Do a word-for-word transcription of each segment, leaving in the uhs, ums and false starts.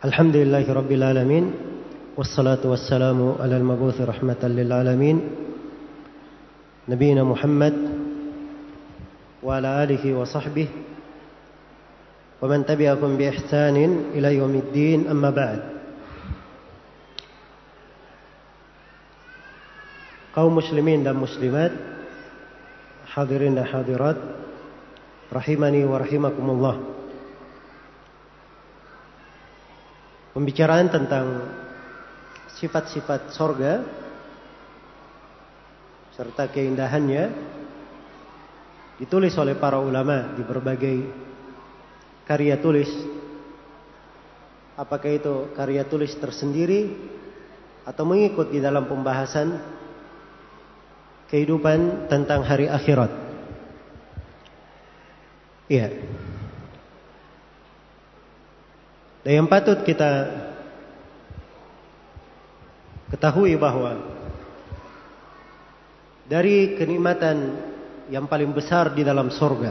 Alhamdulillahi Rabbil Alamin. Wassalatu wassalamu ala al-mabuthi rahmatan lil alamin, Nabiina Muhammad wa ala alihi wa sahbihi wa man tabi'akum bi ihsanin ila yaumiddin, amma ba'd. Kaum muslimin dan muslimat, hadirin dan hadirat, rahimani wa rahimakumullah. Pembicaraan tentang sifat-sifat sorga serta keindahannya ditulis oleh para ulama di berbagai karya tulis. Apakah itu karya tulis tersendiri atau mengikut di dalam pembahasan kehidupan tentang hari akhirat. Iya. Dan yang patut kita ketahui bahwa dari kenikmatan yang paling besar di dalam surga,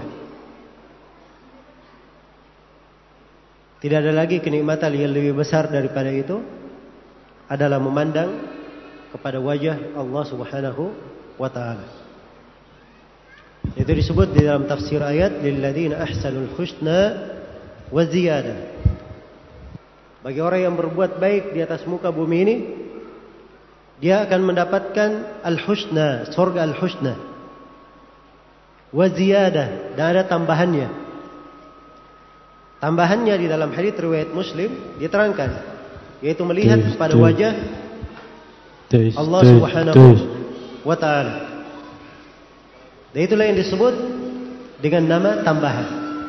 tidak ada lagi kenikmatan yang lebih besar daripada itu, adalah memandang kepada wajah Allah Subhanahu wa ta'ala. Itu disebut di dalam tafsir ayat, lilladzina ahsanul husna wa ziyadah. Bagi orang yang berbuat baik di atas muka bumi ini, dia akan mendapatkan al-husna, surga al-husna, wa ziyadah, dan ada tambahannya. Tambahannya di dalam hadits riwayat Muslim diterangkan, yaitu melihat tuh, kepada tuh. wajah tuh, Allah tuh, Subhanahu tuh. wa ta'ala. Dan itulah yang disebut dengan nama tambahan.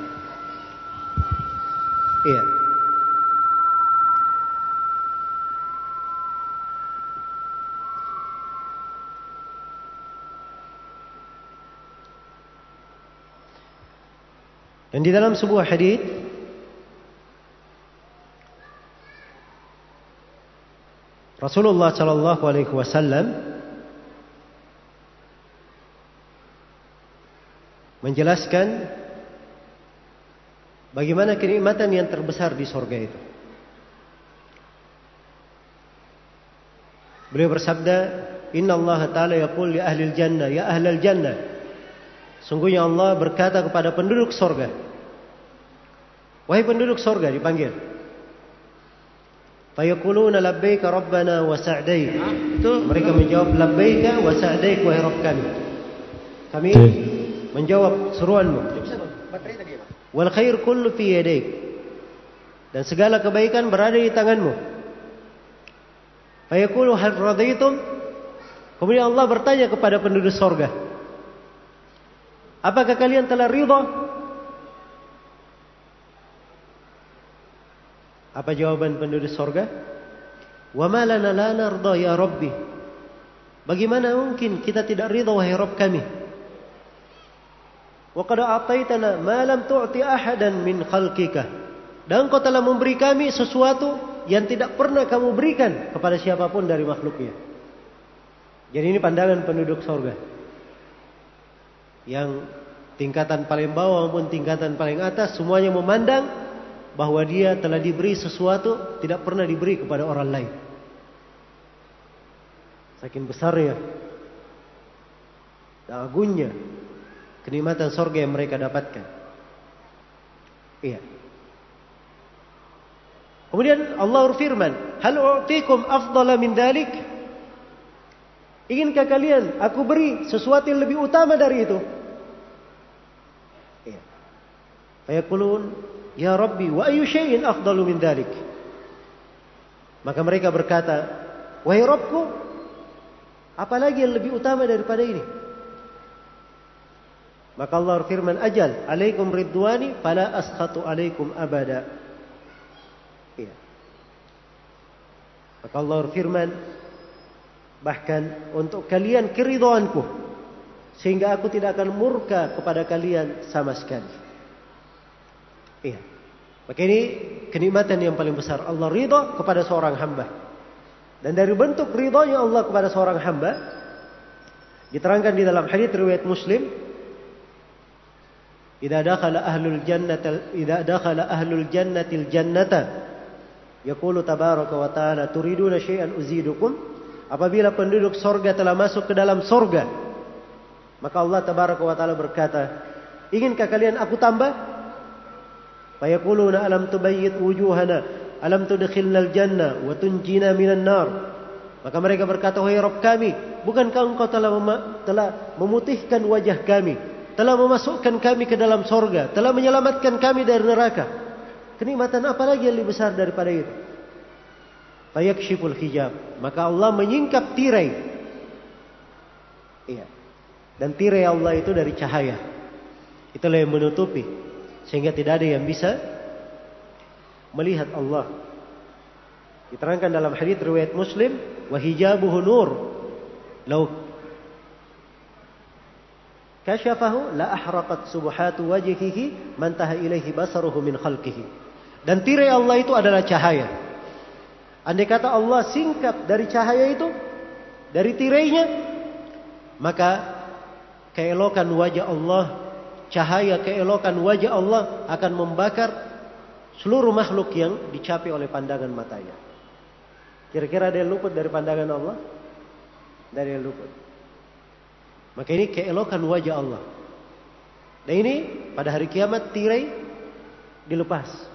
Iya. Dan di dalam sebuah hadits Rasulullah sallallahu alaihi wasallam menjelaskan bagaimana kenikmatan yang terbesar di surga itu. Beliau bersabda, "Inna Allah Ta'ala yaqul li ahli al-jannah, ya ahli al-jannah." Sungguhnya Allah berkata kepada penduduk surga, wahai penduduk surga, dipanggil. Fayaquluna labbaika rabbana wa sa'daik. Itu mereka menjawab, labbaika wa sa'daik, wahai Rabb kami. Kami menjawab seruanmu. Wal khair kullu fi yadaik. Dan segala kebaikan berada di tanganmu. Fayaqulu hal radaitum. Kemudian Allah bertanya kepada penduduk surga, apakah kalian telah ridha? Apa jawaban penduduk surga? Wa ma lana la narda ya Rabbi. Bagaimana mungkin kita tidak ridha wahai Rabb kami? Wa qad a'taitana ma lam tu'ti ahadan min khalqika. Dan Engkau telah memberi kami sesuatu yang tidak pernah kamu berikan kepada siapapun dari makhluknya. Jadi ini pandangan penduduk surga, yang tingkatan paling bawah maupun tingkatan paling atas semuanya memandang bahwa dia telah diberi sesuatu tidak pernah diberi kepada orang lain. Saking besarnya dan agungnya kenikmatan surga yang mereka dapatkan. Iya. Kemudian Allah berfirman, hal u'tikum afdala min dzalik? Inginkah kalian aku beri sesuatu yang lebih utama dari itu? Iya. Fayaqulun, ya Rabbi, wa ayyu syai'in afdalu min dzalik? Maka mereka berkata, wahai Rabbku, apalagi yang lebih utama daripada ini? Maka Allah berfirman, ajal alaikum ridwani fala askhatu alaikum abada. Iya. Maka Allah berfirman, bahkan untuk kalian keridhaanku, sehingga aku tidak akan murka kepada kalian sama sekali. Iya. Maka ini kenikmatan yang paling besar. Allah ridha kepada seorang hamba. Dan dari bentuk ridhanya Allah kepada seorang hamba diterangkan di dalam hadits riwayat Muslim, idza dakhala ahlul jannati idza dakhala ahlul jannatil jannata Yaqulu tabaraka wa ta'ala turiduna syai'an uzidukum. Apabila penduduk sorga telah masuk ke dalam sorga, maka Allah tabaraka wa ta'ala berkata, inginkah kalian aku tambah? Fayaquluna alam tubayyit wujuhana alam tudkhilnal jannah wa tunjina minan nar. Maka mereka berkata, wahai Rabb kami, bukankah engkau telah mem- telah memutihkan wajah kami, telah memasukkan kami ke dalam sorga, telah menyelamatkan kami dari neraka. Kenikmatan apa lagi yang lebih besar daripada itu? Fayakshiful hijab. Maka Allah menyingkap tirai. Iya. Dan tirai Allah itu dari cahaya. Itulah yang menutupi, sehingga tidak ada yang bisa melihat Allah. Diterangkan dalam hadis riwayat Muslim, wa hijabuhu nur. Law kasyafahu la ahraqat subhatu wajhihi man taha ilaihi basaruhu min khalqihi. Dan tirai Allah itu adalah cahaya. Andai kata Allah singkap dari cahaya itu, dari tirainya, maka keelokan wajah Allah, cahaya keelokan wajah Allah akan membakar seluruh makhluk yang dicapai oleh pandangan matanya. Kira-kira ada yang luput dari pandangan Allah? Dari yang luput. Maka ini keelokan wajah Allah. Dan ini pada hari kiamat tirai dilepas.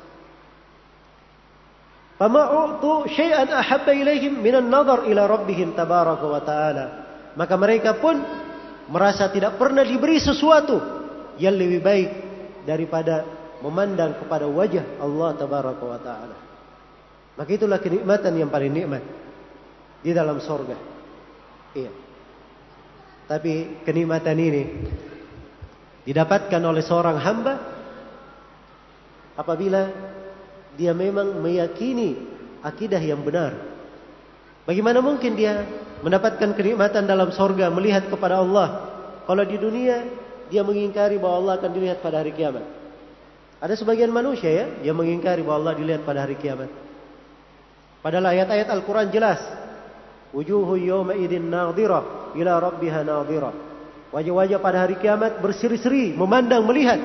Fama'u'tu syai'an ahabba ilaihim minan nadhar ila rabbihim tabaraka wa ta'ala. Maka mereka pun merasa tidak pernah diberi sesuatu yang lebih baik daripada memandang kepada wajah Allah tabaraka wa ta'ala. Maka itulah kenikmatan yang paling nikmat di dalam sorga. Iya. Tapi kenikmatan ini didapatkan oleh seorang hamba apabila dia memang meyakini akidah yang benar. Bagaimana mungkin dia mendapatkan kenikmatan dalam sorga, melihat kepada Allah, kalau di dunia dia mengingkari bahwa Allah akan dilihat pada hari kiamat? Ada sebagian manusia ya yang mengingkari bahwa Allah dilihat pada hari kiamat. Padahal ayat-ayat Al-Quran jelas. Wujuhu yawma idin nadhirah ila rabbiha nadhirah. Wajah-wajah pada hari kiamat berseri-seri, memandang, melihat.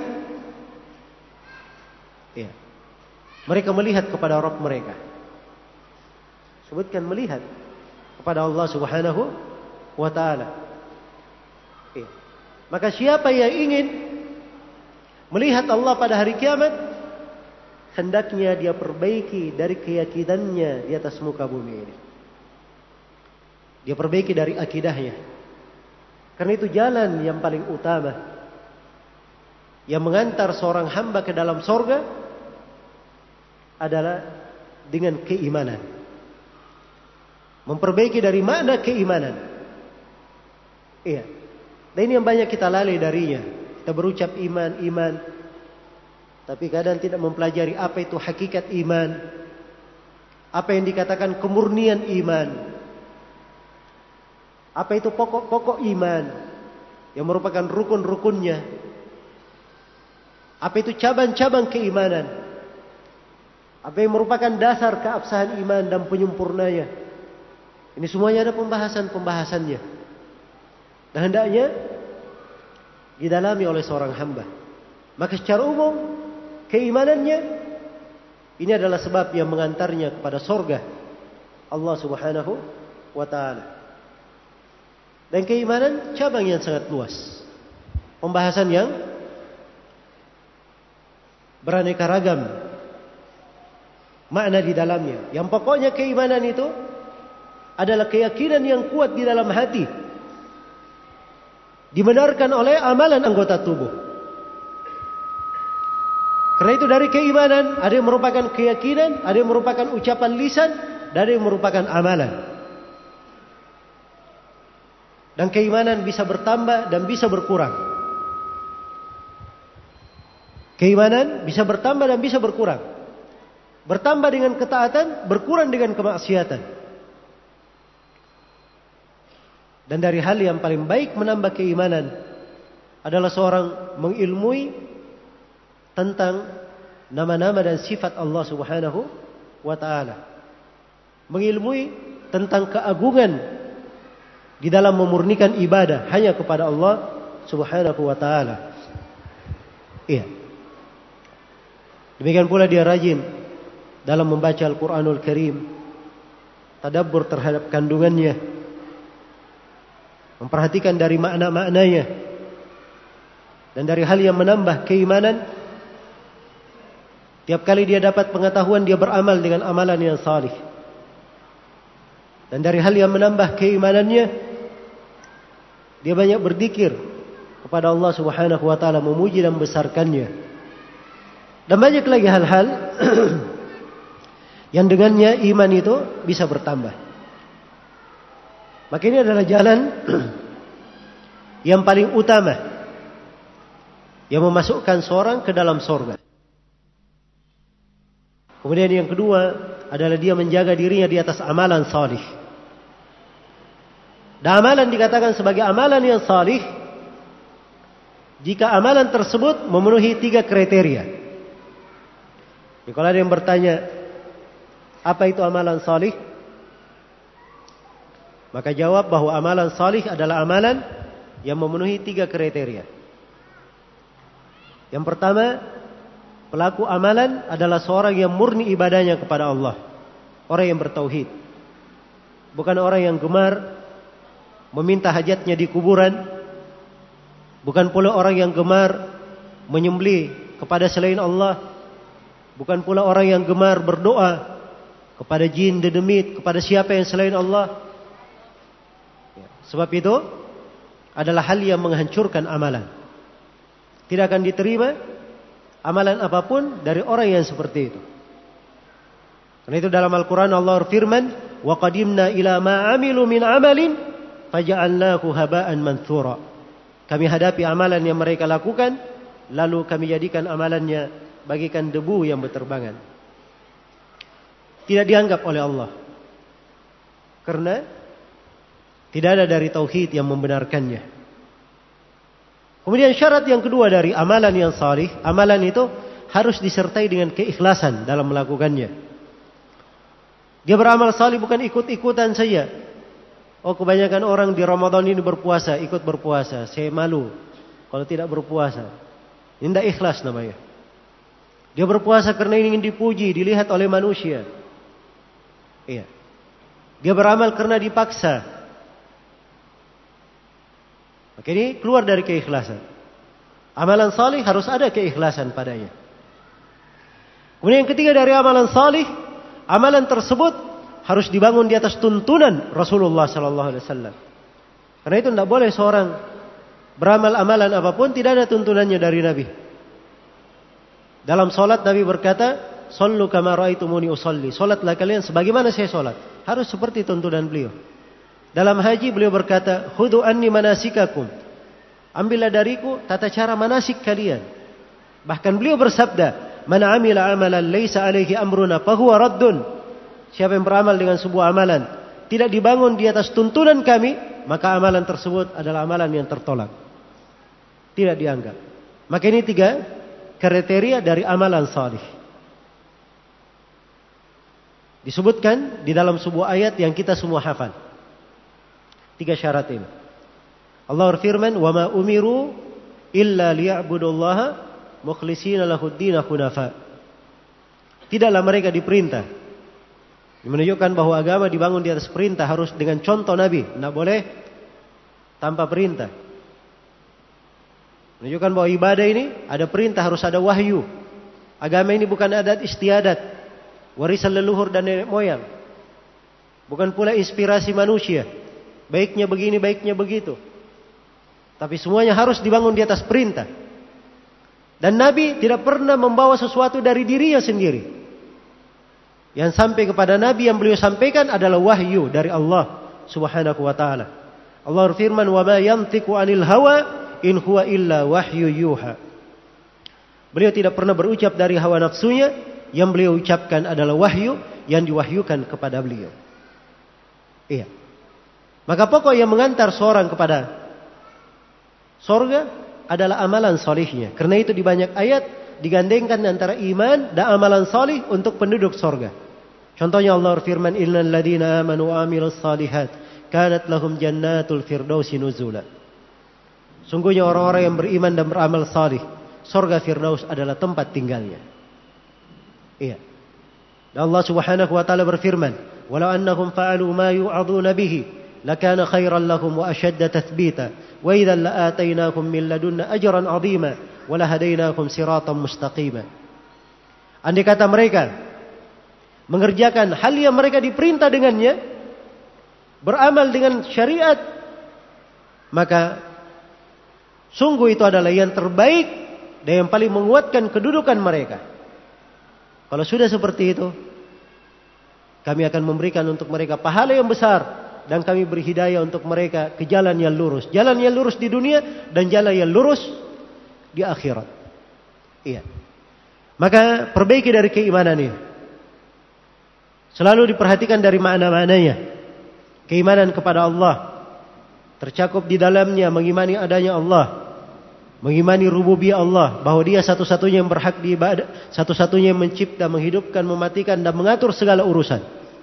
Ya. Mereka melihat kepada Rabb mereka. Sebutkan melihat kepada Allah Subhanahu wa ta'ala. Ya. Maka siapa yang ingin melihat Allah pada hari kiamat, hendaknya dia perbaiki dari keyakinannya di atas muka bumi ini. Dia perbaiki dari akidahnya. Karena itu jalan yang paling utama yang mengantar seorang hamba ke dalam sorga adalah dengan keimanan. Memperbaiki dari makna keimanan. Iya. Dan ini yang banyak kita lalai darinya. Kita berucap iman, iman. Tapi kadang tidak mempelajari apa itu hakikat iman. Apa yang dikatakan kemurnian iman. Apa itu pokok-pokok iman. Yang merupakan rukun-rukunnya. Apa itu cabang-cabang keimanan. Apa yang merupakan dasar keabsahan iman dan penyempurnanya. Ini semuanya ada pembahasan-pembahasannya. Dan hendaknya didalami oleh seorang hamba. Maka secara umum keimanannya ini adalah sebab yang mengantarnya kepada surga Allah Subhanahu wa ta'ala. Dan keimanan cabang yang sangat luas. Pembahasan yang beraneka ragam makna di dalamnya. Yang pokoknya keimanan itu adalah keyakinan yang kuat di dalam hati. Dibenarkan oleh amalan anggota tubuh. Karena itu dari keimanan ada yang merupakan keyakinan, ada yang merupakan ucapan lisan, dan ada yang merupakan amalan. Dan keimanan bisa bertambah dan bisa berkurang. Keimanan bisa bertambah dan bisa berkurang. Bertambah dengan ketaatan, berkurang dengan kemaksiatan. Dan dari hal yang paling baik menambah keimanan adalah seorang mengilmui tentang nama-nama dan sifat Allah Subhanahu wa ta'ala. Mengilmui tentang keagungan di dalam memurnikan ibadah hanya kepada Allah Subhanahu wa ta'ala. Iya. Demikian pula dia rajin dalam membaca Al-Quranul Karim, tadabbur terhadap kandungannya, memperhatikan dari makna-maknanya, dan dari hal yang menambah keimanan. Tiap kali dia dapat pengetahuan, dia beramal dengan amalan yang salih. Dan dari hal yang menambah keimanannya, dia banyak berzikir kepada Allah Subhanahu wa taala, memuji dan membesarkannya. Dan banyak lagi hal-hal yang dengannya iman itu bisa bertambah. Maka ini adalah jalan yang paling utama yang memasukkan seorang ke dalam surga. Kemudian yang kedua adalah dia menjaga dirinya di atas amalan salih. Dan amalan dikatakan sebagai amalan yang salih jika amalan tersebut memenuhi tiga kriteria. Jadi kalau ada yang bertanya, apa itu amalan salih? Maka jawab bahwa amalan salih adalah amalan yang memenuhi tiga kriteria. Yang pertama, pelaku amalan adalah seorang yang murni ibadahnya kepada Allah. Orang yang bertauhid. Bukan orang yang gemar meminta hajatnya di kuburan. Bukan pula orang yang gemar menyembelih kepada selain Allah. Bukan pula orang yang gemar berdoa kepada jin, dedemit, kepada siapa yang selain Allah. Sebab itu adalah hal yang menghancurkan amalan. Tidak akan diterima amalan apapun dari orang yang seperti itu. Karena itu dalam Al-Quran Allah berfirman, wa qadimna ila ma amilu min amalin faja'alnahu haba'an manthura. Kami hadapi amalan yang mereka lakukan, lalu kami jadikan amalannya bagikan debu yang berterbangan. Tidak dianggap oleh Allah. Karena tidak ada dari tauhid yang membenarkannya. Kemudian syarat yang kedua dari amalan yang salih, amalan itu harus disertai dengan keikhlasan dalam melakukannya. Dia beramal salih bukan ikut-ikutan saja. Oh, kebanyakan orang di Ramadan ini berpuasa, ikut berpuasa. Saya malu kalau tidak berpuasa. Ini tidak ikhlas namanya. Dia berpuasa karena ingin dipuji, dilihat oleh manusia. Iya. Dia beramal karena dipaksa. Maka ini keluar dari keikhlasan. Amalan salih harus ada keikhlasan padanya. Kemudian yang ketiga dari amalan salih, amalan tersebut harus dibangun di atas tuntunan Rasulullah sallallahu alaihi wasallam. Karena itu tidak boleh seorang beramal amalan apapun tidak ada tuntunannya dari Nabi. Dalam solat Nabi berkata, "Shallu kama ra'aitumuni usolli." Solatlah kalian sebagaimana saya solat. Harus seperti tuntunan beliau. Dalam haji beliau berkata, "Khudhu anni manasikakum." Ambillah dariku tata cara manasik kalian. Bahkan beliau bersabda, "Man 'amila 'amalan laisa 'alaihi amruna fahuwa raddun." Siapa yang beramal dengan sebuah amalan tidak dibangun di atas tuntunan kami, maka amalan tersebut adalah amalan yang tertolak. Tidak dianggap. Maka ini tiga kriteria dari amalan salih. Disebutkan di dalam sebuah ayat yang kita semua hafal. Tiga syarat ini. Allah berfirman, "Wa ma umiru illa liya'budullaha mukhlishina lahud-din hunafa." Tidaklah mereka diperintah. Menunjukkan bahwa agama dibangun di atas perintah harus dengan contoh Nabi, tidak boleh tanpa perintah. Menunjukkan bahwa ibadah ini ada perintah, harus ada wahyu. Agama ini bukan adat istiadat, warisan leluhur dan nenek moyang. Bukan pula inspirasi manusia. Baiknya begini, baiknya begitu. Tapi semuanya harus dibangun di atas perintah. Dan Nabi tidak pernah membawa sesuatu dari dirinya sendiri. Yang sampai kepada Nabi yang beliau sampaikan adalah wahyu dari Allah Subhanahu wa taala. Allah berfirman, "Wa ma yantiqu 'anil hawa in huwa illa wahyu yuha." Beliau tidak pernah berucap dari hawa nafsunya, yang beliau ucapkan adalah wahyu yang diwahyukan kepada beliau. Iya. Maka pokok yang mengantar seorang kepada surga adalah amalan salihnya. Karena itu di banyak ayat digandengkan antara iman dan amalan salih untuk penduduk surga. Contohnya Allah berfirman, "Innal ladzina amanu wa 'amilus shalihat kanat lahum jannatul firdausi nuzula." Sungguhnya orang-orang yang beriman dan beramal salih, surga Firdaus adalah tempat tinggalnya. Iya. Dan Allah Subhanahu wa taala berfirman, "Walau annahum fa'alu ma yu'aduna bihi, lakana khairan lahum wa ashadda tathbita, wa idzan la'atainahum min ladunna ajran 'azima, wa lahadainahum siratan mustaqima." Andai kata mereka mengerjakan hal yang mereka diperintah dengannya, beramal dengan syariat, maka sungguh itu adalah yang terbaik dan yang paling menguatkan kedudukan mereka. Kalau sudah seperti itu, kami akan memberikan untuk mereka pahala yang besar dan kami beri hidayah untuk mereka ke jalan yang lurus. Jalan yang lurus di dunia dan jalan yang lurus di akhirat. Iya. Maka perbaiki dari keimanan ini. Selalu diperhatikan dari makna-maknanya. Keimanan kepada Allah tercakup di dalamnya mengimani adanya Allah, mengimani rububiyah Allah, bahwa Dia satu-satunya yang berhak diibadah, satu-satunya yang mencipta, menghidupkan, mematikan dan mengatur segala urusan.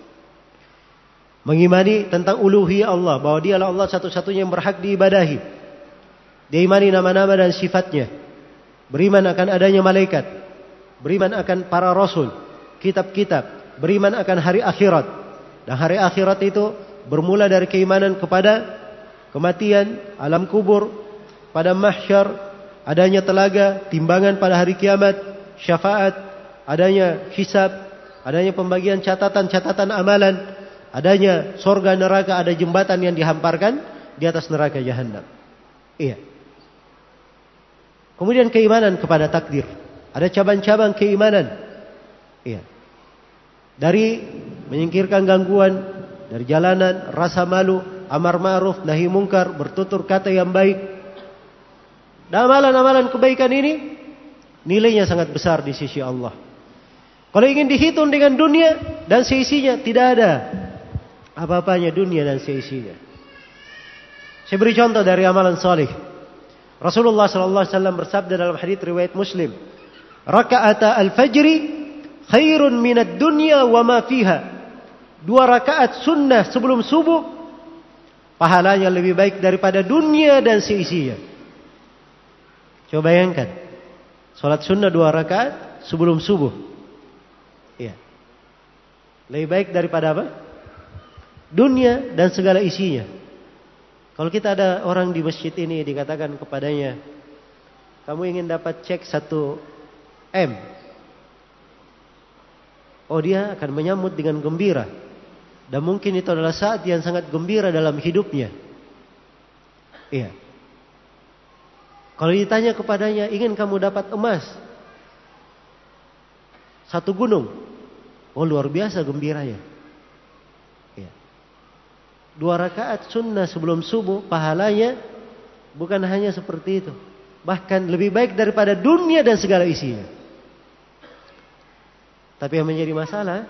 Mengimani tentang uluhiyah Allah, bahwa Dialah Allah satu-satunya yang berhak diibadahi. Diimani nama-nama dan sifatnya. Beriman akan adanya malaikat, beriman akan para rasul, kitab-kitab, beriman akan hari akhirat. Dan hari akhirat itu bermula dari keimanan kepada kematian, alam kubur, pada mahsyar, adanya telaga, timbangan pada hari kiamat, syafaat, adanya hisab, adanya pembagian catatan-catatan amalan, adanya sorga neraka, ada jembatan yang dihamparkan di atas neraka jahanam. Iya. Kemudian keimanan kepada takdir. Ada cabang-cabang keimanan. Iya. Dari menyingkirkan gangguan, dari jalanan, rasa malu, amar ma'ruf, nahi mungkar, bertutur kata yang baik. Dan amalan-amalan kebaikan ini nilainya sangat besar di sisi Allah. Kalau ingin dihitung dengan dunia dan seisinya, tidak ada apa-apanya dunia dan seisinya. Saya beri contoh dari amalan salih. Rasulullah sallallahu alaihi wasallam bersabda dalam hadits riwayat Muslim, "Raka'ata al-fajri khairun minad dunya wa ma fiha." Dua rakaat sunnah sebelum subuh pahalanya lebih baik daripada dunia dan seisinya. Coba bayangkan, salat sunnah dua rakaat sebelum subuh. Iya. Lebih baik daripada apa? Dunia dan segala isinya. Kalau kita ada orang di masjid ini dikatakan kepadanya, kamu ingin dapat cek satu M. Oh, dia akan menyambut dengan gembira. Dan mungkin itu adalah saat yang sangat gembira dalam hidupnya. Iya. Kalau ditanya kepadanya, ingin kamu dapat emas satu gunung, oh luar biasa gembiranya. Ya. Dua rakaat sunnah sebelum subuh, pahalanya bukan hanya seperti itu, bahkan lebih baik daripada dunia dan segala isinya. Tapi yang menjadi masalah,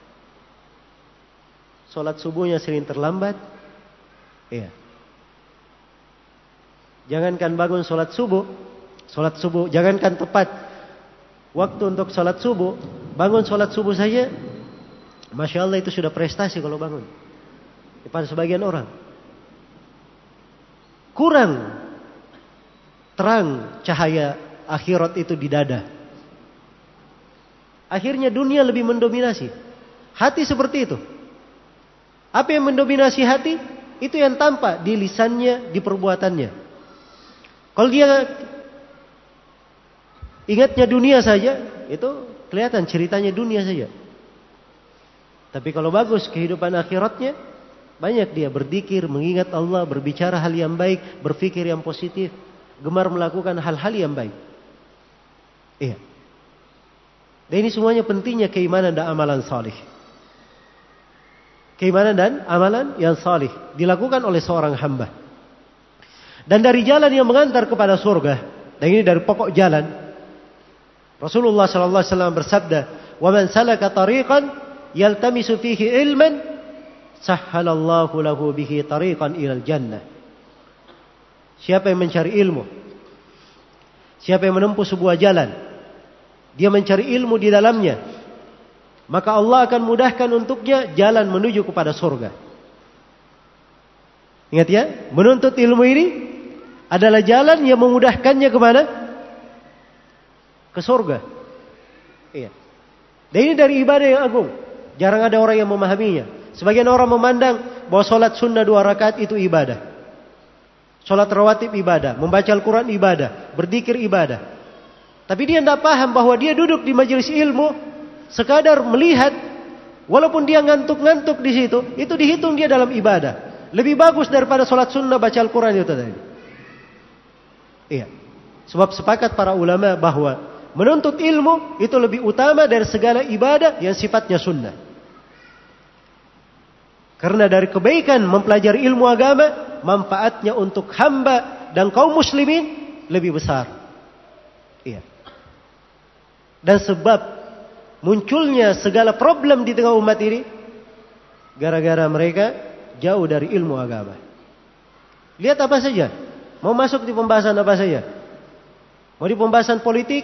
sholat subuhnya sering terlambat. Ya. Jangankan bangun sholat subuh, sholat subuh, jangankan tepat waktu untuk sholat subuh, bangun sholat subuh saja, masya Allah itu sudah prestasi kalau bangun. Pada sebagian orang, kurang terang cahaya akhirat itu di dada. Akhirnya dunia lebih mendominasi. Hati seperti itu. Apa yang mendominasi hati? Itu yang tampak di lisannya, di perbuatannya. Kalau dia ingatnya dunia saja, itu kelihatan ceritanya dunia saja. Tapi kalau bagus kehidupan akhiratnya, banyak dia berzikir, mengingat Allah, berbicara hal yang baik, berpikir yang positif, gemar melakukan hal-hal yang baik. Iya. Dan ini semuanya pentingnya keimanan dan amalan salih. Keimanan dan amalan yang salih dilakukan oleh seorang hamba. Dan dari jalan yang mengantar kepada surga, dan ini dari pokok jalan, Rasulullah sallallahu alaihi wasallam bersabda, "Wa man salaka tariqan yaltamisu fihi ilman, sahhalallahu lahu bihi tariqan ilal jannah." Siapa yang mencari ilmu, siapa yang menempuh sebuah jalan, dia mencari ilmu di dalamnya, maka Allah akan mudahkan untuknya jalan menuju kepada surga. Ingat ya, menuntut ilmu ini adalah jalan yang memudahkannya kemana? Ke surga. Iya. Dan ini dari ibadah yang agung. Jarang ada orang yang memahaminya. Sebagian orang memandang bahwa sholat sunnah dua rakaat itu ibadah. Sholat rawatib ibadah. Membaca Al-Quran ibadah. Berzikir ibadah. Tapi dia tidak paham bahwa dia duduk di majelis ilmu sekadar melihat, walaupun dia ngantuk-ngantuk di situ, itu dihitung dia dalam ibadah. Lebih bagus daripada sholat sunnah baca Al-Quran itu tadi. Iya. Sebab sepakat para ulama bahwa menuntut ilmu itu lebih utama dari segala ibadah yang sifatnya sunnah. Karena dari kebaikan mempelajari ilmu agama, manfaatnya untuk hamba dan kaum muslimin lebih besar. Iya. Dan sebab munculnya segala problem di tengah umat ini gara-gara mereka jauh dari ilmu agama. Lihat apa saja. Mau masuk di pembahasan apa saja. Mau di pembahasan politik,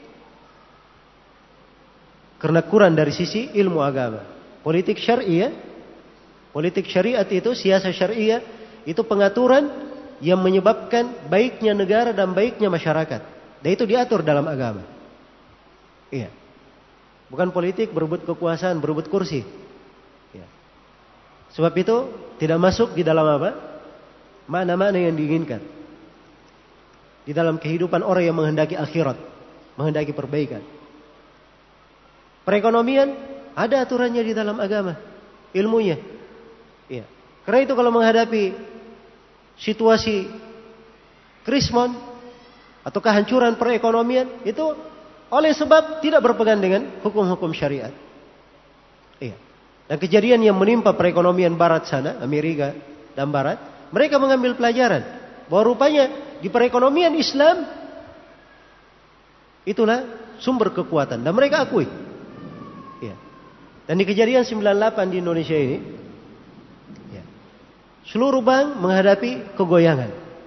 karena kurang dari sisi ilmu agama. Politik syariah, politik syariat itu, siasat syariah itu pengaturan yang menyebabkan baiknya negara dan baiknya masyarakat. Dan itu diatur dalam agama. Iya. Bukan politik berebut kekuasaan, berebut kursi. Iya. Sebab itu tidak masuk di dalam apa? Mana-mana yang diinginkan. Di dalam kehidupan orang yang menghendaki akhirat, menghendaki perbaikan. Perekonomian ada aturannya di dalam agama, ilmunya. Iya. Karena itu kalau menghadapi situasi krismon atau kehancuran perekonomian itu oleh sebab tidak berpegang dengan hukum-hukum syariat. Iya. Dan kejadian yang menimpa perekonomian barat sana, Amerika dan barat, mereka mengambil pelajaran bahwa rupanya di perekonomian Islam itulah sumber kekuatan dan mereka akui. Ya. Dan di kejadian sembilan puluh delapan di Indonesia ini, ya, seluruh bank menghadapi kegoyangan.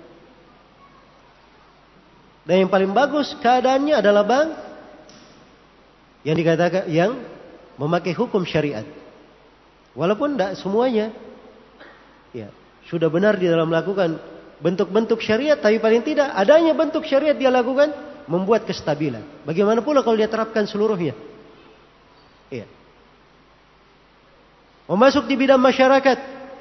Dan yang paling bagus keadaannya adalah bank yang dikatakan yang memakai hukum syariat. Walaupun tidak semuanya, ya, sudah benar di dalam melakukan bentuk-bentuk syariat, tapi paling tidak adanya bentuk syariat dia lakukan membuat kestabilan. Bagaimana pula kalau dia terapkan seluruhnya? Iya. Memasuk di bidang masyarakat.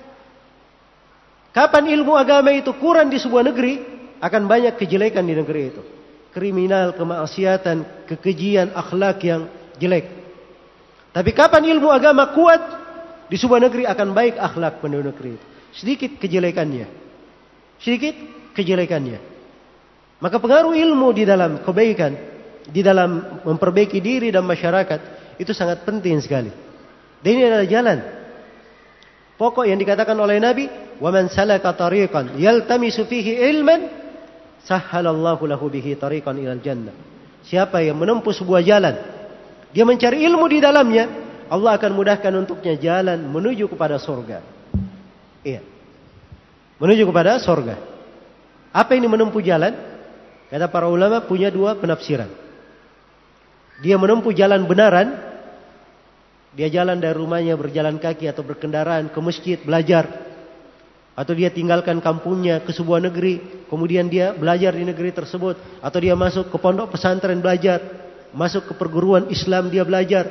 Kapan ilmu agama itu kurang di sebuah negeri, akan banyak kejelekan di negeri itu. Kriminal, kemaksiatan, kekejian, akhlak yang jelek. Tapi kapan ilmu agama kuat, di sebuah negeri akan baik akhlak penduduk negeri itu. Sedikit kejelekannya. Sedikit kejelekannya. Maka pengaruh ilmu di dalam kebaikan, di dalam memperbaiki diri dan masyarakat, itu sangat penting sekali. Dan ini adalah jalan pokok yang dikatakan oleh Nabi, "Wa man salaka tariqan yaltamisu fihi ilman, sahhalallahu lahu bihi tariqan ilal jannah." Siapa yang menempuh sebuah jalan, dia mencari ilmu di dalamnya, Allah akan mudahkan untuknya jalan menuju kepada surga. Iya. Menuju kepada surga. Apa ini menempuh jalan? Kata para ulama punya dua penafsiran. Dia menempuh jalan benaran. Dia jalan dari rumahnya berjalan kaki atau berkendaraan ke masjid belajar. Atau dia tinggalkan kampungnya ke sebuah negeri. Kemudian dia belajar di negeri tersebut. Atau dia masuk ke pondok pesantren belajar. Masuk ke perguruan Islam dia belajar.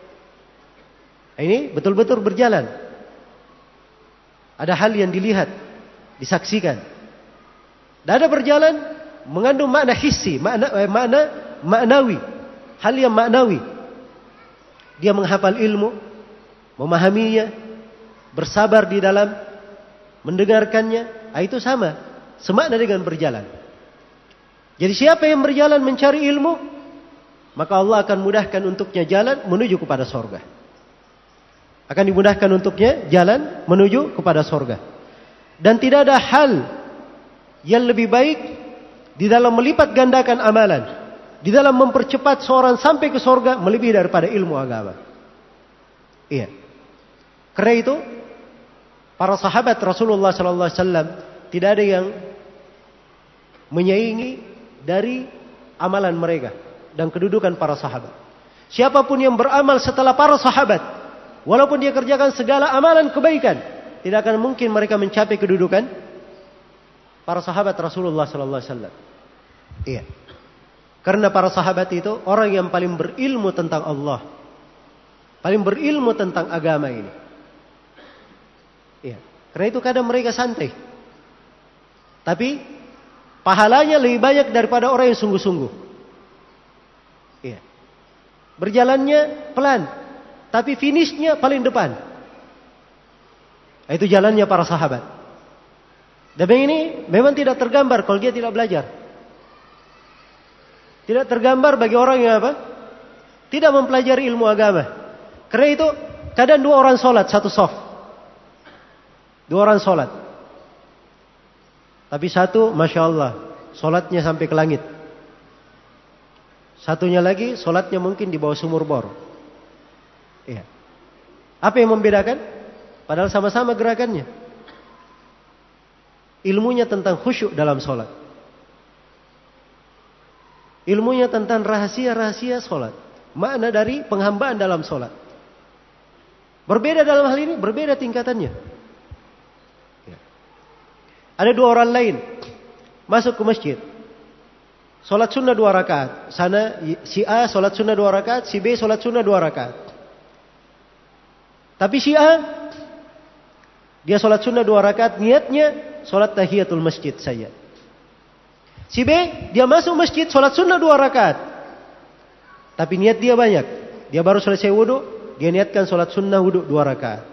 Ini betul-betul berjalan. Ada hal yang dilihat, disaksikan. Dan ada berjalan mengandung makna hissi, makna, eh, makna maknawi. Hal yang maknawi. Dia menghafal ilmu, memahaminya, bersabar di dalam mendengarkannya. Itu sama, semakna dengan berjalan. Jadi siapa yang berjalan mencari ilmu, maka Allah akan mudahkan untuknya jalan menuju kepada surga. Akan dimudahkan untuknya jalan menuju kepada surga. Dan tidak ada hal yang lebih baik di dalam melipat gandakan amalan, di dalam mempercepat seorang sampai ke surga melebihi daripada ilmu agama. Iya. Karena itu para sahabat Rasulullah sallallahu alaihi wasallam tidak ada yang menyaingi dari amalan mereka dan kedudukan para sahabat. Siapapun yang beramal setelah para sahabat, walaupun dia kerjakan segala amalan kebaikan, tidak akan mungkin mereka mencapai kedudukan para sahabat Rasulullah sallallahu alaihi wasallam. Iya. Karena para sahabat itu orang yang paling berilmu tentang Allah. paling berilmu tentang agama ini. Ya. Karena itu kadang mereka santai. Tapi pahalanya lebih banyak daripada orang yang sungguh-sungguh. Ya. Berjalannya pelan, tapi finishnya paling depan. Itu jalannya para sahabat. Dan ini memang tidak tergambar kalau dia tidak belajar. Tidak tergambar bagi orang yang apa? Tidak mempelajari ilmu agama. Karena itu kadang dua orang sholat satu soft. Dua orang sholat. Tapi satu, Masya Allah, sholatnya sampai ke langit. Satunya lagi, sholatnya mungkin di bawah sumur bor. Iya. Apa yang membedakan? Padahal sama-sama gerakannya. Ilmunya tentang khusyuk dalam sholat. Ilmunya tentang rahasia-rahasia sholat. Makna dari penghambaan dalam sholat. Berbeda dalam hal ini, berbeda tingkatannya. Ya. Ada dua orang lain masuk ke masjid. Sholat sunnah dua rakaat. Sana si A sholat sunnah dua rakaat, si B sholat sunnah dua rakaat. Tapi si A, dia sholat sunnah dua rakaat, niatnya sholat tahiyatul masjid saja. Si B, dia masuk masjid, sholat sunnah dua rakaat. Tapi niat dia banyak. Dia baru selesai wudhu, dia niatkan sholat sunnah wudhu dua rakaat.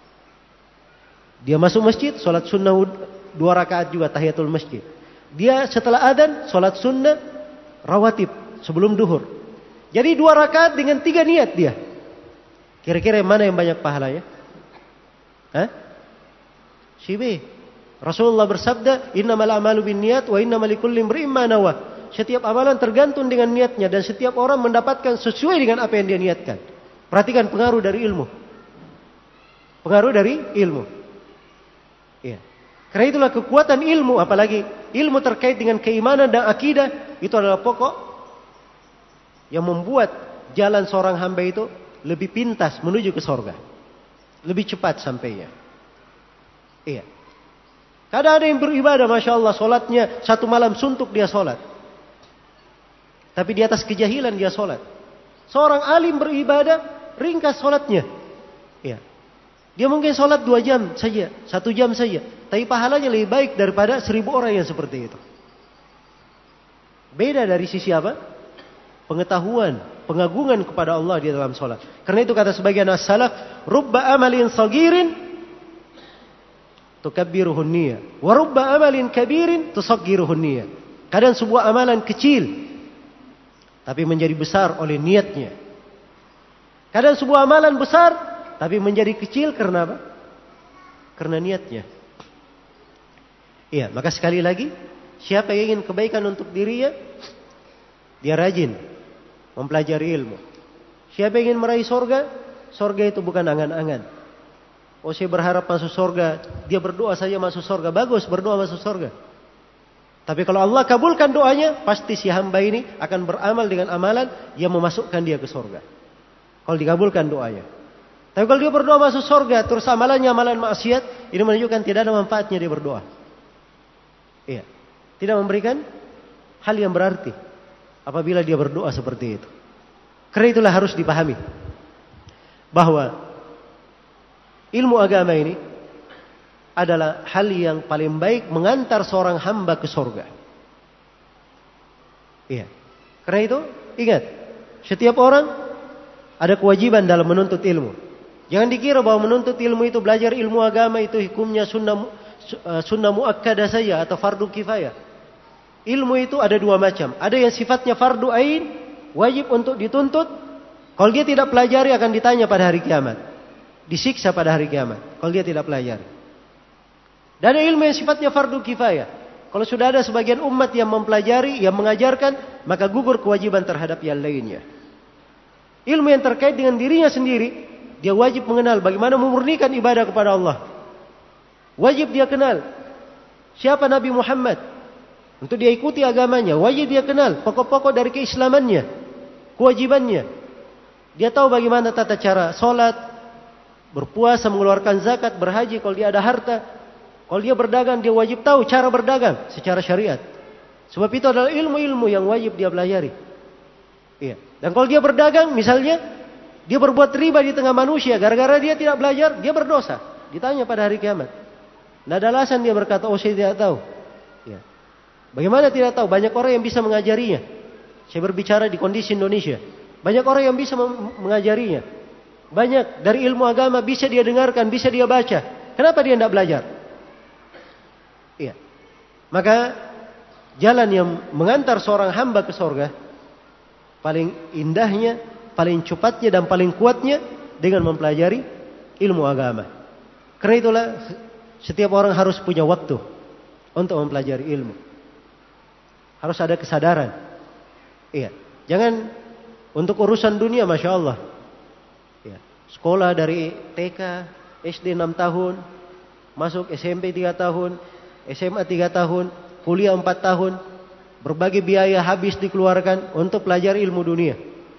Dia masuk masjid, sholat sunnah wudhu, dua rakaat juga tahiyatul masjid. Dia setelah adzan, sholat sunnah rawatib sebelum duhur. Jadi dua rakaat dengan tiga niat dia. Kira-kira yang mana yang banyak pahalanya? Hah? Si B. Rasulullah bersabda, innamal a'malu binniyat wa innamal likulli imri'in ma nawa. Setiap amalan tergantung dengan niatnya dan setiap orang mendapatkan sesuai dengan apa yang dia niatkan. Perhatikan pengaruh dari ilmu. Pengaruh dari ilmu. Iya. Karena itulah kekuatan ilmu, apalagi ilmu terkait dengan keimanan dan akidah, itu adalah pokok yang membuat jalan seorang hamba itu lebih pintas menuju ke surga. Lebih cepat sampainya. Iya. Kadang ada yang beribadah, Masya Allah, sholatnya satu malam suntuk dia sholat. Tapi di atas kejahilan dia sholat. Seorang alim beribadah, ringkas sholatnya. Ya. Dia mungkin sholat dua jam saja, satu jam saja. Tapi pahalanya lebih baik daripada seribu orang yang seperti itu. Beda dari sisi apa? Pengetahuan, pengagungan kepada Allah di dalam sholat. Karena itu kata sebagian as-salaf, rubba amalin sagirin tukabbiruhun niyah, wa rubba amalin kabirin tusaggiruhun niyah. Kadang sebuah amalan kecil tapi menjadi besar oleh niatnya. Kadang sebuah amalan besar tapi menjadi kecil karena apa? Karena niatnya. Iya, maka sekali lagi, siapa yang ingin kebaikan untuk dirinya, dia rajin mempelajari ilmu. Siapa yang ingin meraih sorga, sorga itu bukan angan-angan. Oh, saya berharap masuk surga, dia berdoa saja masuk surga. Bagus, berdoa masuk surga. Tapi kalau Allah kabulkan doanya, pasti si hamba ini akan beramal dengan amalan yang memasukkan dia ke surga. Kalau dikabulkan doanya. Tapi kalau dia berdoa masuk surga, terus amalannya amalan maksiat, ini menunjukkan tidak ada manfaatnya dia berdoa. Iya. Tidak memberikan hal yang berarti apabila dia berdoa seperti itu. Karena itulah harus dipahami bahwa ilmu agama ini adalah hal yang paling baik mengantar seorang hamba ke surga. Iya. Karena itu, ingat, setiap orang ada kewajiban dalam menuntut ilmu. Jangan dikira bahwa menuntut ilmu itu, belajar ilmu agama itu hukumnya sunnah, sunnah muakkadah saja atau fardu kifayah. Ilmu itu ada dua macam. Ada yang sifatnya fardu ain, wajib untuk dituntut. Kalau dia tidak pelajari akan ditanya pada hari kiamat. Disiksa pada hari kiamat kalau dia tidak pelajari. Dan ada ilmu yang sifatnya fardu kifayah. Kalau sudah ada sebagian umat yang mempelajari, yang mengajarkan, maka gugur kewajiban terhadap yang lainnya. Ilmu yang terkait dengan dirinya sendiri, dia wajib mengenal bagaimana memurnikan ibadah kepada Allah. Wajib dia kenal siapa Nabi Muhammad untuk dia ikuti agamanya. Wajib dia kenal pokok-pokok dari keislamannya, kewajibannya. Dia tahu bagaimana tata cara sholat, berpuasa, mengeluarkan zakat, berhaji kalau dia ada harta. Kalau dia berdagang, dia wajib tahu cara berdagang secara syariat. Sebab itu adalah ilmu-ilmu yang wajib dia pelajari. Iya. Dan kalau dia berdagang, misalnya, Dia berbuat riba di tengah manusia. Gara-gara dia tidak belajar, dia berdosa. Ditanya pada hari kiamat. Tidak ada alasan dia berkata, oh saya tidak tahu. Ya. Bagaimana tidak tahu? Banyak orang yang bisa mengajarinya. Saya berbicara di kondisi Indonesia. Banyak orang yang bisa mengajarinya. Banyak dari ilmu agama bisa dia dengarkan, bisa dia baca. Kenapa dia tidak belajar? Iya. Maka jalan yang mengantar seorang hamba ke surga, paling indahnya, paling cepatnya dan paling kuatnya dengan mempelajari ilmu agama. Karena itulah setiap orang harus punya waktu untuk mempelajari ilmu. Harus ada kesadaran. Iya. Jangan untuk urusan dunia, masya Allah. Iya. Sekolah dari T K, S D enam tahun, masuk S M P tiga tahun, S M A tiga tahun, kuliah empat tahun, berbagai biaya habis dikeluarkan untuk belajar ilmu dunia.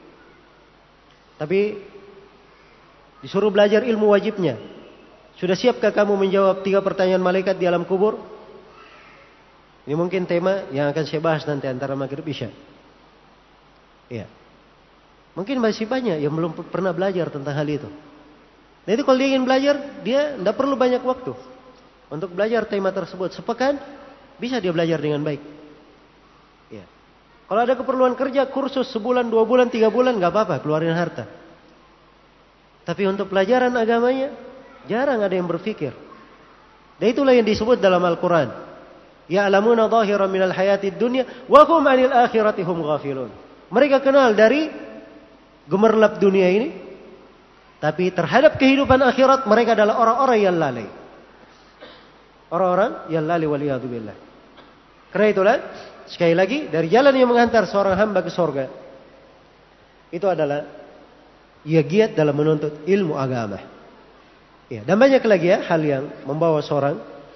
Tapi disuruh belajar ilmu wajibnya. Sudah siapkah kamu menjawab tiga pertanyaan malaikat di alam kubur? Ini mungkin tema yang akan saya bahas nanti antara maghrib isya. Iya. Mungkin masih banyak yang belum pernah belajar tentang hal itu. Nah itu kalau dia ingin belajar, dia tidak perlu banyak waktu untuk belajar tema tersebut. Sepekan bisa dia belajar dengan baik. Ya. Kalau ada keperluan kerja, kursus sebulan, dua bulan, tiga bulan, nggak apa-apa, keluarin harta. Tapi untuk pelajaran agamanya, jarang ada yang berpikir. Dan itulah yang disebut dalam Al-Quran. Ya'lamuna zahiran minal hayatid dunya, wa hum 'anil akhirati hum ghafilun. Mereka kenal dari gemerlap dunia ini, tapi terhadap kehidupan akhirat mereka adalah orang-orang yang lalai. Orang-orang yang lalai waliyadzubillah. Karena itulah sekali lagi dari jalan yang mengantar seorang hamba ke surga itu adalah ia giat dalam menuntut ilmu agama. Ya, dan banyak lagi ya hal yang membawa seorang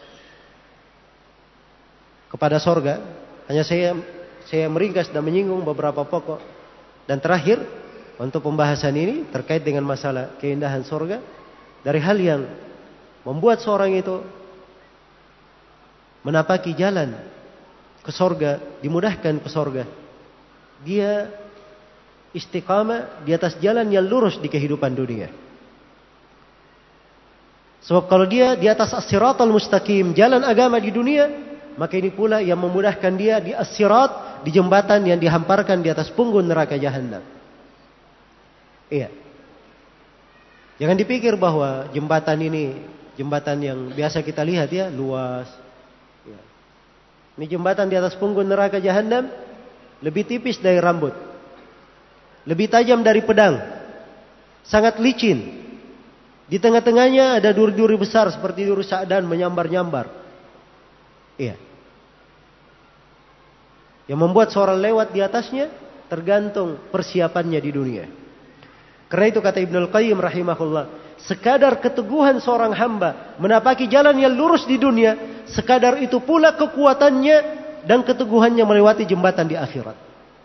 kepada surga. Hanya saya saya meringkas dan menyinggung beberapa pokok. Dan terakhir untuk pembahasan ini terkait dengan masalah keindahan surga, dari hal yang membuat seorang itu menapaki jalan ke surga, dimudahkan ke surga, dia istiqamah di atas jalan yang lurus di kehidupan dunia. Sebab kalau dia di atas as-siratal mustaqim, jalan agama di dunia, maka ini pula yang memudahkan dia di as-sirat, di jembatan yang dihamparkan di atas punggung neraka jahanam. Iya. Jangan dipikir bahwa jembatan ini jembatan yang biasa kita lihat ya, luas. Ya. Ini jembatan di atas punggung neraka jahanam lebih tipis dari rambut. Lebih tajam dari pedang. Sangat licin. Di tengah-tengahnya ada duri-duri besar seperti duri sa'dan menyambar-nyambar. Iya. Yang membuat seorang lewat di atasnya tergantung persiapannya di dunia. Karena itu kata Ibnul Qayyim rahimahullah, sekadar keteguhan seorang hamba menapaki jalan yang lurus di dunia, sekadar itu pula kekuatannya dan keteguhannya melewati jembatan di akhirat.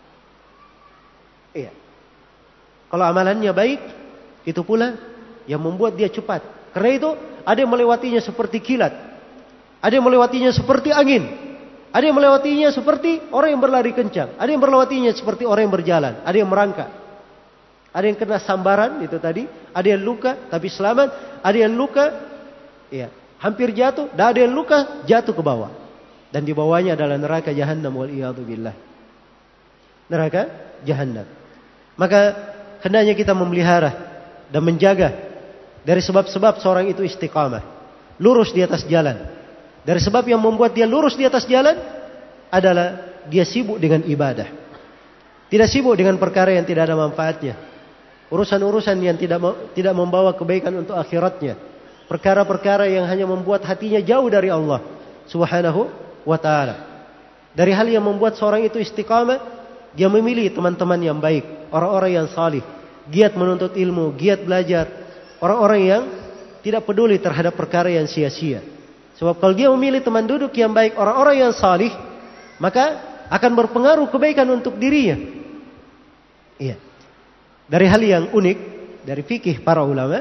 Iya. Kalau amalannya baik, itu pula yang membuat dia cepat. Karena itu ada yang melewatinya seperti kilat, ada yang melewatinya seperti angin, ada yang melewatinya seperti orang yang berlari kencang, ada yang melewatinya seperti orang yang berjalan, ada yang merangkak, ada yang kena sambaran itu tadi, ada yang luka tapi selamat, ada yang luka ya hampir jatuh, dan ada yang luka jatuh ke bawah, dan di bawahnya adalah neraka jahanam wal iyadu billah. Neraka jahanam. Maka hendaknya kita memelihara dan menjaga dari sebab-sebab seorang itu istiqamah, lurus di atas jalan. Dari sebab yang membuat dia lurus di atas jalan adalah dia sibuk dengan ibadah. Tidak sibuk dengan perkara yang tidak ada manfaatnya. Urusan-urusan yang tidak tidak membawa kebaikan untuk akhiratnya. Perkara-perkara yang hanya membuat hatinya jauh dari Allah Subhanahu wa ta'ala. Dari hal yang membuat seorang itu istiqamah, dia memilih teman-teman yang baik, orang-orang yang salih, giat menuntut ilmu, giat belajar. Orang-orang yang tidak peduli terhadap perkara yang sia-sia. Sebab kalau dia memilih teman duduk yang baik, orang-orang yang salih, maka akan berpengaruh kebaikan untuk dirinya. Iya. Dari hal yang unik dari fikih para ulama,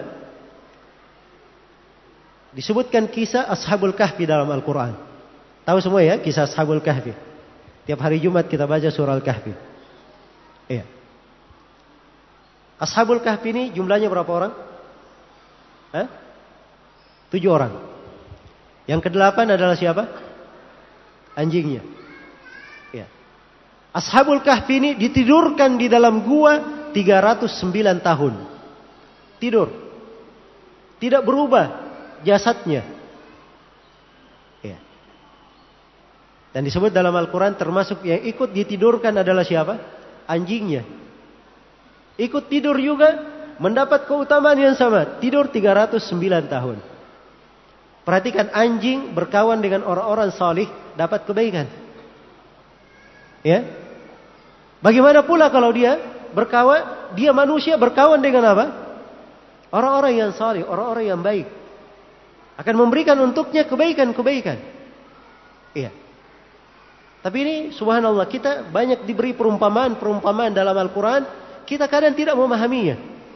disebutkan kisah Ashabul Kahfi dalam Al-Quran. Tahu semua ya kisah Ashabul Kahfi. Tiap hari Jumat kita baca surah Al-Kahfi. Iya. Ashabul Kahfi ini jumlahnya berapa orang? Hah? Tujuh orang. Yang kedelapan adalah siapa? Anjingnya. Ya. Ashabul Kahfi ini ditidurkan di dalam gua tiga ratus sembilan tahun. Tidur. Tidak berubah jasadnya. Ya. Dan disebut dalam Al-Quran termasuk yang ikut ditidurkan adalah siapa? Anjingnya. Ikut tidur juga mendapat keutamaan yang sama. Tidur tiga ratus sembilan tahun. Perhatikan, anjing berkawan dengan orang-orang salih dapat kebaikan. Ya. Bagaimana pula kalau dia berkawan, dia manusia berkawan dengan apa? Orang-orang yang salih, orang-orang yang baik. Akan memberikan untuknya kebaikan-kebaikan. Iya. Tapi ini subhanallah, kita banyak diberi perumpamaan-perumpamaan dalam Al-Quran. Kita kadang tidak memahaminya.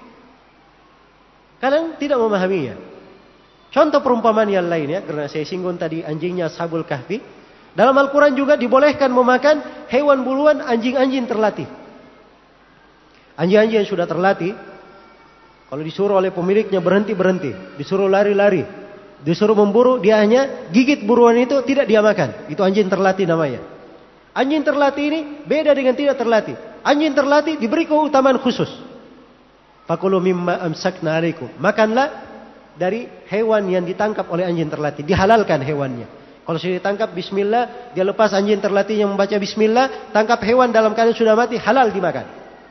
Kadang tidak memahaminya. Contoh perumpamaan yang lain ya, karena saya singgung tadi anjingnya Ashabul Kahfi. Dalam Al-Quran juga dibolehkan memakan hewan buluan anjing-anjing terlatih. Anjing-anjing yang sudah terlatih, kalau disuruh oleh pemiliknya berhenti-berhenti, disuruh lari-lari, disuruh memburu, dia hanya gigit buruan itu, tidak dia makan. Itu anjing terlatih namanya. Anjing terlatih ini beda dengan tidak terlatih. Anjing terlatih diberi keutamaan khusus. Fakulu mimma amsakna alaikum. Makanlah dari hewan yang ditangkap oleh anjing terlatih. Dihalalkan hewannya. Kalau sudah ditangkap bismillah, dia lepas anjing terlatihnya membaca bismillah, tangkap hewan dalam keadaan sudah mati, halal dimakan.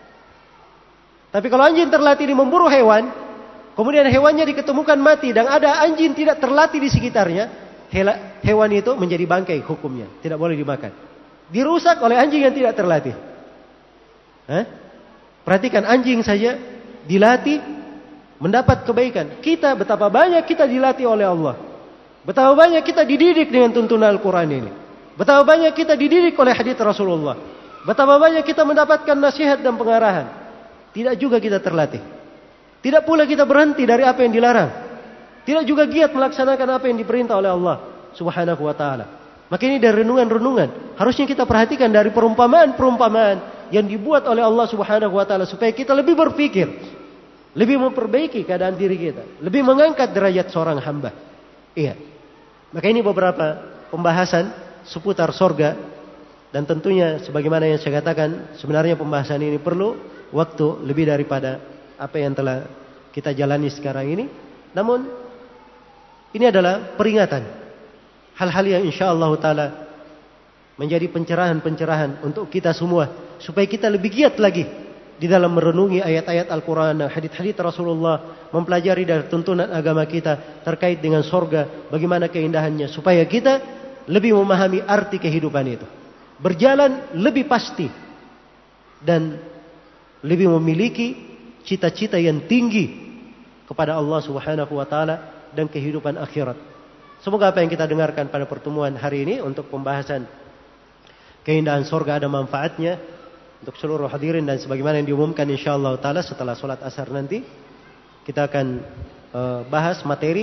Tapi kalau anjing terlatih ini memburu hewan, kemudian hewannya diketemukan mati dan ada anjing tidak terlatih di sekitarnya, hewan itu menjadi bangkai hukumnya, tidak boleh dimakan. Dirusak oleh anjing yang tidak terlatih. Hah? Perhatikan, anjing saja dilatih mendapat kebaikan. Kita betapa banyak kita dilatih oleh Allah. Betapa banyak kita dididik dengan tuntunan Al-Quran ini. Betapa banyak kita dididik oleh hadits Rasulullah. Betapa banyak kita mendapatkan nasihat dan pengarahan. Tidak juga kita terlatih. Tidak pula kita berhenti dari apa yang dilarang. Tidak juga giat melaksanakan apa yang diperintah oleh Allah Subhanahu wa ta'ala. Maka ini dari renungan-renungan. Harusnya kita perhatikan dari perumpamaan-perumpamaan yang dibuat oleh Allah Subhanahu wa ta'ala. Supaya kita lebih berpikir. Lebih memperbaiki keadaan diri kita. Lebih mengangkat derajat seorang hamba. Iya. Maka ini beberapa pembahasan seputar sorga. Dan tentunya sebagaimana yang saya katakan, sebenarnya pembahasan ini perlu waktu lebih daripada apa yang telah kita jalani sekarang ini. Namun ini adalah peringatan. Hal-hal yang insyaAllah ta'ala menjadi pencerahan-pencerahan untuk kita semua. Supaya kita lebih giat lagi di dalam merenungi ayat-ayat Al-Quran dan hadits-hadits Rasulullah, mempelajari dari tuntunan agama kita terkait dengan sorga, bagaimana keindahannya, supaya kita lebih memahami arti kehidupan itu, berjalan lebih pasti dan lebih memiliki cita-cita yang tinggi kepada Allah Subhanahu wa ta'ala dan kehidupan akhirat. Semoga apa yang kita dengarkan pada pertemuan hari ini untuk pembahasan keindahan sorga ada manfaatnya untuk seluruh hadirin, dan sebagaimana yang diumumkan insyaallah taala setelah sholat asar nanti kita akan uh, bahas materi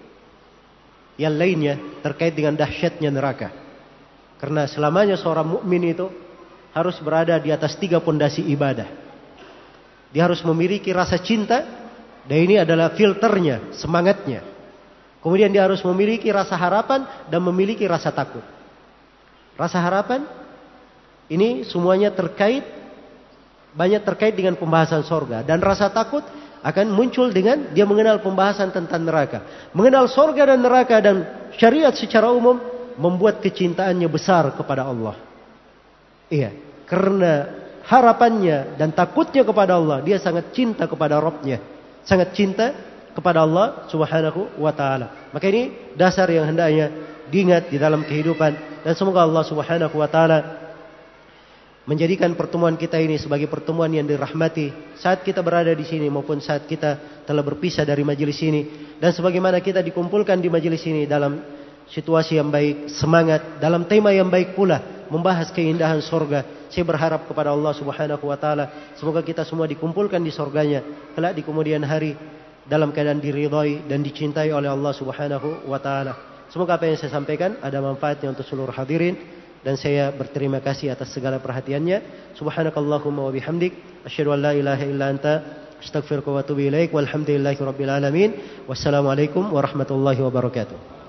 yang lainnya terkait dengan dahsyatnya neraka. Karena selamanya seorang mukmin itu harus berada di atas tiga pondasi ibadah. Dia harus memiliki rasa cinta, dan ini adalah filternya, semangatnya. Kemudian dia harus memiliki rasa harapan dan memiliki rasa takut. Rasa harapan ini semuanya terkait, banyak terkait dengan pembahasan sorga. Dan rasa takut akan muncul dengan dia mengenal pembahasan tentang neraka. Mengenal sorga dan neraka dan syariat secara umum membuat kecintaannya besar kepada Allah. Iya, karena harapannya dan takutnya kepada Allah, dia sangat cinta kepada Rabbnya, sangat cinta kepada Allah Subhanahu wa ta'ala. Maka ini dasar yang hendaknya diingat di dalam kehidupan. Dan semoga Allah Subhanahu wa ta'ala menjadikan pertemuan kita ini sebagai pertemuan yang dirahmati saat kita berada di sini maupun saat kita telah berpisah dari majelis ini. Dan sebagaimana kita dikumpulkan di majelis ini dalam situasi yang baik, semangat, dalam tema yang baik pula, membahas keindahan sorga. Saya berharap kepada Allah Subhanahu wa ta'ala, semoga kita semua dikumpulkan di sorganya kelak di kemudian hari dalam keadaan diridhai dan dicintai oleh Allah Subhanahu wa ta'ala. Semoga apa yang saya sampaikan ada manfaatnya untuk seluruh hadirin. Dan saya berterima kasih atas segala perhatiannya. Subhanakallahumma wa bihamdik, asyhadu an la ilaha illa anta, astaghfiruka wa atubu ilaik. Walhamdulillahirabbil alamin. Wassalamualaikum warahmatullahi wabarakatuh.